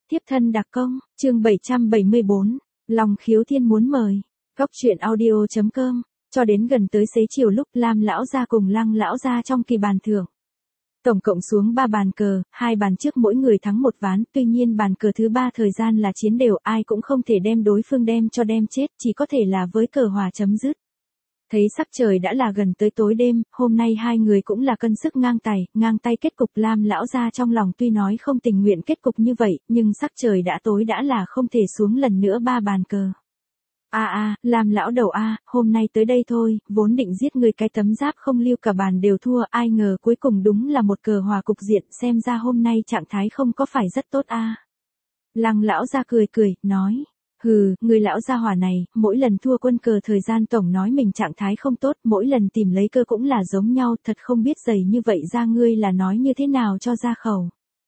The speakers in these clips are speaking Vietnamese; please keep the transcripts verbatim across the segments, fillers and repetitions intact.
Tiếp thân đặc công, chương bảy trăm bảy mươi bốn, Long Khiếu Thiên muốn mời. Cốc truyện audio chấm com, cho đến gần tới xế chiều lúc Lam lão gia cùng Lăng lão gia trong kỳ bàn thưởng. Tổng cộng xuống ba bàn cờ, hai bàn trước mỗi người thắng một ván, tuy nhiên bàn cờ thứ ba thời gian là chiến đều, ai cũng không thể đem đối phương đem cho đem chết, chỉ có thể là với cờ hòa chấm dứt. Thấy sắc trời đã là gần tới tối đêm, hôm nay hai người cũng là cân sức ngang tài, ngang tay kết cục. Lam lão gia trong lòng tuy nói không tình nguyện kết cục như vậy, nhưng sắc trời đã tối đã là không thể xuống lần nữa ba bàn cờ. A a, Lam lão đầu a, hôm nay tới đây thôi, vốn định giết người cái tấm giáp không lưu cả bàn đều thua, ai ngờ cuối cùng đúng là một cờ hòa cục diện, xem ra hôm nay trạng thái không có phải rất tốt a. Lăng lão gia cười cười, nói. Hừ, người lão gia hỏa này, mỗi lần thua quân cờ thời gian tổng nói mình trạng thái không tốt, mỗi lần tìm lấy cơ cũng là giống nhau, thật không biết giày như vậy ra ngươi là nói như thế nào cho ra khẩu.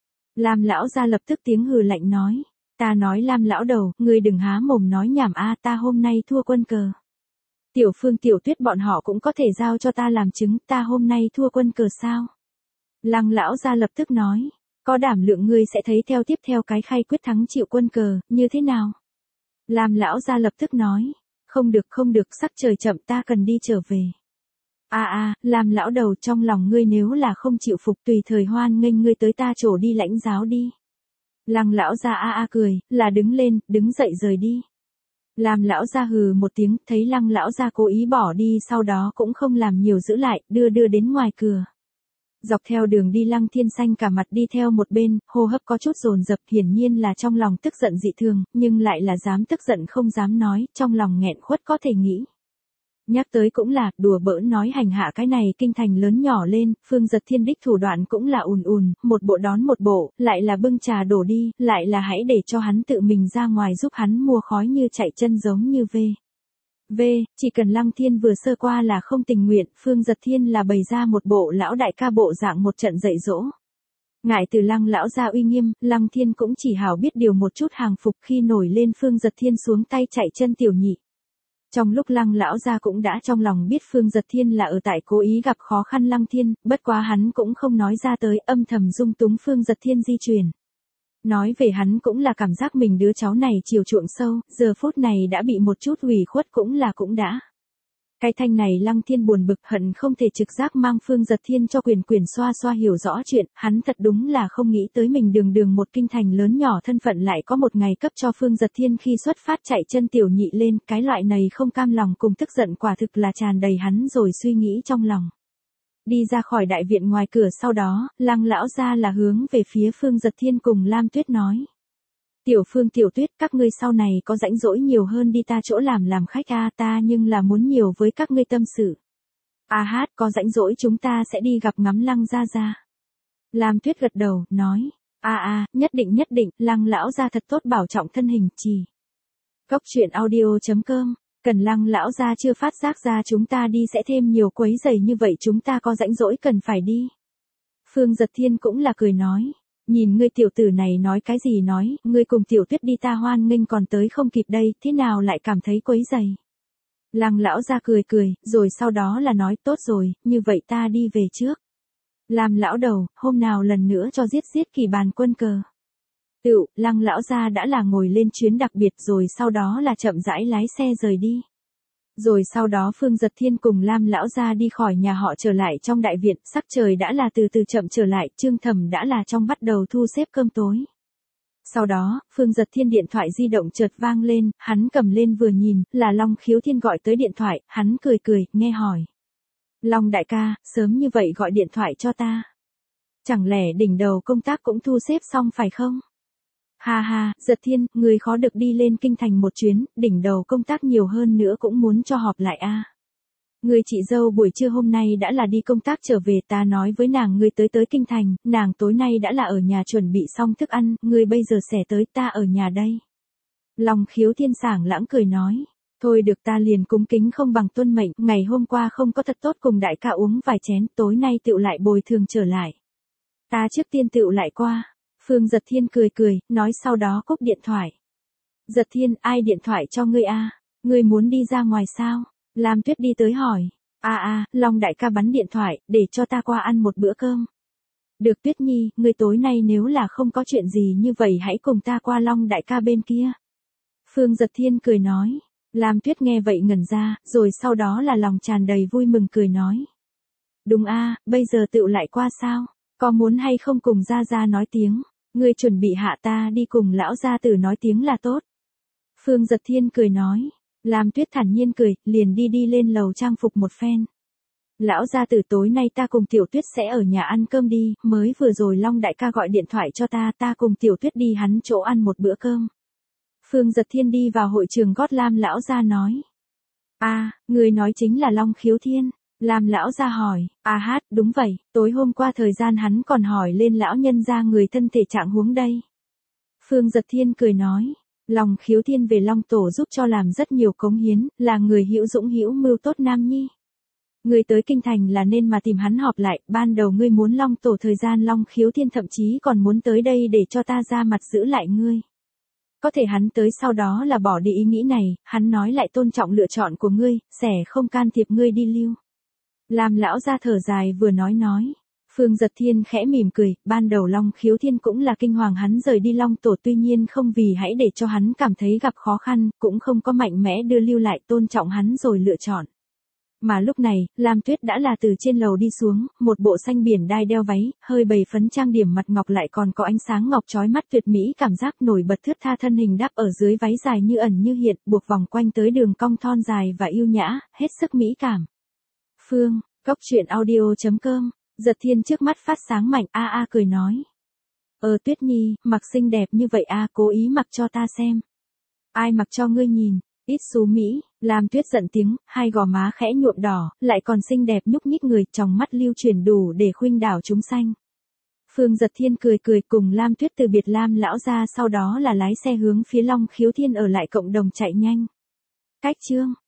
Lam lão gia lập tức tiếng hừ lạnh nói, ta nói Lam lão đầu, ngươi đừng há mồm nói nhảm a, ta hôm nay thua quân cờ. Tiểu Phương Tiểu Tuyết bọn họ cũng có thể giao cho ta làm chứng, ta hôm nay thua quân cờ sao? Lăng lão gia lập tức nói, có đảm lượng ngươi sẽ thấy theo tiếp theo cái khay quyết thắng chịu quân cờ, như thế nào? Lam lão gia lập tức nói, không được không được, sắc trời chậm, ta cần đi trở về. A a, Lam lão đầu, trong lòng ngươi nếu là không chịu phục tùy thời hoan nghênh ngươi tới ta chỗ đi lãnh giáo đi. Lăng lão gia a a cười, là đứng lên, đứng dậy rời đi. Lam lão gia hừ một tiếng, thấy Lăng lão gia cố ý bỏ đi, sau đó cũng không làm nhiều giữ lại, đưa đưa đến ngoài cửa. Dọc theo đường đi Lăng Thiên Xanh cả mặt đi theo một bên, hô hấp có chút dồn dập, hiển nhiên là trong lòng tức giận dị thường, nhưng lại là dám tức giận không dám nói, trong lòng nghẹn khuất có thể nghĩ. Nhắc tới cũng là, đùa bỡn nói hành hạ cái này kinh thành lớn nhỏ lên, Phương Giật Thiên đích thủ đoạn cũng là ùn ùn, một bộ đón một bộ, lại là bưng trà đổ đi, lại là hãy để cho hắn tự mình ra ngoài giúp hắn mua khói như chạy chân giống như V. V, chỉ cần Lăng Thiên vừa sơ qua là không tình nguyện, Phương Giật Thiên là bày ra một bộ lão đại ca bộ dạng một trận dạy dỗ. Ngại từ Lăng lão gia uy nghiêm, Lăng Thiên cũng chỉ hảo biết điều một chút hàng phục khi nổi lên Phương Giật Thiên xuống tay chạy chân tiểu nhị. Trong lúc Lăng lão gia cũng đã trong lòng biết Phương Giật Thiên là ở tại cố ý gặp khó khăn Lăng Thiên, bất quá hắn cũng không nói ra tới, âm thầm dung túng Phương Giật Thiên di chuyển. Nói về hắn cũng là cảm giác mình đứa cháu này chiều chuộng sâu, giờ phút này đã bị một chút ủy khuất cũng là cũng đã. Cái thanh này Lăng Thiên buồn bực, hận không thể trực giác mang Phương Giật Thiên cho quyền quyền xoa xoa hiểu rõ chuyện, hắn thật đúng là không nghĩ tới mình đường đường một kinh thành lớn nhỏ thân phận lại có một ngày cấp cho Phương Giật Thiên khi xuất phát chạy chân tiểu nhị lên, cái loại này không cam lòng cùng tức giận quả thực là tràn đầy hắn rồi suy nghĩ trong lòng. Đi ra khỏi đại viện ngoài cửa sau đó, Lăng lão gia là hướng về phía Phương Giật Thiên cùng Lam Tuyết nói. Tiểu Phương Tiểu Tuyết, các ngươi sau này có rãnh rỗi nhiều hơn đi ta chỗ làm làm khách a, ta nhưng là muốn nhiều với các ngươi tâm sự. A hát, có rãnh rỗi chúng ta sẽ đi gặp ngắm Lăng gia gia. Lam Tuyết gật đầu, nói. A a, nhất định nhất định, Lăng lão gia thật tốt bảo trọng thân hình, trì. Cốc truyện audio chấm com. Cần Lăng lão gia chưa phát giác ra chúng ta đi sẽ thêm nhiều quấy giày như vậy, chúng ta có rãnh rỗi cần phải đi. Phương Giật Thiên cũng là cười nói, nhìn ngươi tiểu tử này nói cái gì nói, ngươi cùng Tiểu Tuyết đi ta hoan nghênh còn tới không kịp đây, thế nào lại cảm thấy quấy giày. Lăng lão gia cười cười, rồi sau đó là nói tốt rồi, như vậy ta đi về trước. Làm lão đầu, hôm nào lần nữa cho giết giết kỳ bàn quân cờ. Tựu, Lăng lão gia đã là ngồi lên chuyến đặc biệt rồi sau đó là chậm rãi lái xe rời đi. Rồi sau đó Phương Giật Thiên cùng Lam lão gia đi khỏi nhà họ trở lại trong đại viện, sắc trời đã là từ từ chậm trở lại, Trương Thẩm đã là trong bắt đầu thu xếp cơm tối. Sau đó, Phương Giật Thiên điện thoại di động chợt vang lên, hắn cầm lên vừa nhìn, là Long Khiếu Thiên gọi tới điện thoại, hắn cười cười, nghe hỏi. Long đại ca, sớm như vậy gọi điện thoại cho ta. Chẳng lẽ đỉnh đầu công tác cũng thu xếp xong phải không? Ha ha, Giật Thiên, người khó được đi lên kinh thành một chuyến, đỉnh đầu công tác nhiều hơn nữa cũng muốn cho họp lại a. À. Người chị dâu buổi trưa hôm nay đã là đi công tác trở về, ta nói với nàng ngươi tới tới kinh thành, nàng tối nay đã là ở nhà chuẩn bị xong thức ăn, ngươi bây giờ sẽ tới, ta ở nhà đây. Long Khiếu Thiên sảng lãng cười nói, thôi được ta liền cúng kính không bằng tuân mệnh, ngày hôm qua không có thật tốt cùng đại ca uống vài chén, tối nay tựu lại bồi thường trở lại. Ta trước tiên tựu lại qua. Phương Giật Thiên cười cười, nói sau đó cúp điện thoại. Giật Thiên, ai điện thoại cho ngươi a? Ngươi muốn đi ra ngoài sao? Lam Tuyết đi tới hỏi. A a, Long đại ca bắn điện thoại, để cho ta qua ăn một bữa cơm. Được Tuyết Nhi, ngươi tối nay nếu là không có chuyện gì như vậy hãy cùng ta qua Long đại ca bên kia. Phương Giật Thiên cười nói. Lam Tuyết nghe vậy ngẩn ra, rồi sau đó là lòng tràn đầy vui mừng cười nói. Đúng a, bây giờ tựu lại qua sao, có muốn hay không cùng gia gia nói tiếng, ngươi chuẩn bị hạ ta đi cùng lão gia tử nói tiếng là tốt. Phương Giật Thiên cười nói. Lam Tuyết thản nhiên cười, liền đi đi lên lầu trang phục một phen. Lão gia tử tối nay ta cùng Tiểu Tuyết sẽ ở nhà ăn cơm đi, mới vừa rồi Long đại ca gọi điện thoại cho ta, ta cùng Tiểu Tuyết đi hắn chỗ ăn một bữa cơm. Phương Giật Thiên đi vào hội trường gót Lam lão gia nói. A, à, người nói chính là Long Khiếu Thiên. Lam lão gia hỏi. A à hát, đúng vậy, tối hôm qua thời gian hắn còn hỏi lên lão nhân gia người thân thể trạng huống đây. Phương Giật Thiên cười nói. Long Khiếu Thiên về Long tổ giúp cho làm rất nhiều cống hiến, là người hữu dũng hữu mưu tốt nam nhi. Ngươi tới kinh thành là nên mà tìm hắn họp lại, ban đầu ngươi muốn Long tổ thời gian Long Khiếu Thiên thậm chí còn muốn tới đây để cho ta ra mặt giữ lại ngươi. Có thể hắn tới sau đó là bỏ đi ý nghĩ này, hắn nói lại tôn trọng lựa chọn của ngươi, sẽ không can thiệp ngươi đi lưu. Làm lão ra thở dài vừa nói nói. Phương Giật Thiên khẽ mỉm cười, ban đầu Long Khiếu Thiên cũng là kinh hoàng hắn rời đi Long tổ, tuy nhiên không vì hãy để cho hắn cảm thấy gặp khó khăn, cũng không có mạnh mẽ đưa lưu lại, tôn trọng hắn rồi lựa chọn. Mà lúc này, Lam Tuyết đã là từ trên lầu đi xuống, một bộ xanh biển đai đeo váy, hơi bầy phấn trang điểm mặt ngọc lại còn có ánh sáng ngọc chói mắt tuyệt mỹ, cảm giác nổi bật thướt tha thân hình đáp ở dưới váy dài như ẩn như hiện, buộc vòng quanh tới đường cong thon dài và yêu nhã, hết sức mỹ cảm. Phương, Cốc Truyện Audio chấm com, Giật Thiên trước mắt phát sáng mạnh, a a cười nói. Ờ Tuyết Nhi, mặc xinh đẹp như vậy a, cố ý mặc cho ta xem. Ai mặc cho ngươi nhìn? Ít xú Mỹ, Lam Tuyết giận tiếng, hai gò má khẽ nhuộm đỏ, lại còn xinh đẹp nhúc nhích người, trong mắt lưu chuyển đủ để khuynh đảo chúng sanh. Phương Giật Thiên cười cười cùng Lam Tuyết từ biệt Lam lão ra, sau đó là lái xe hướng phía Long Khiếu Thiên ở lại cộng đồng chạy nhanh. Cách chương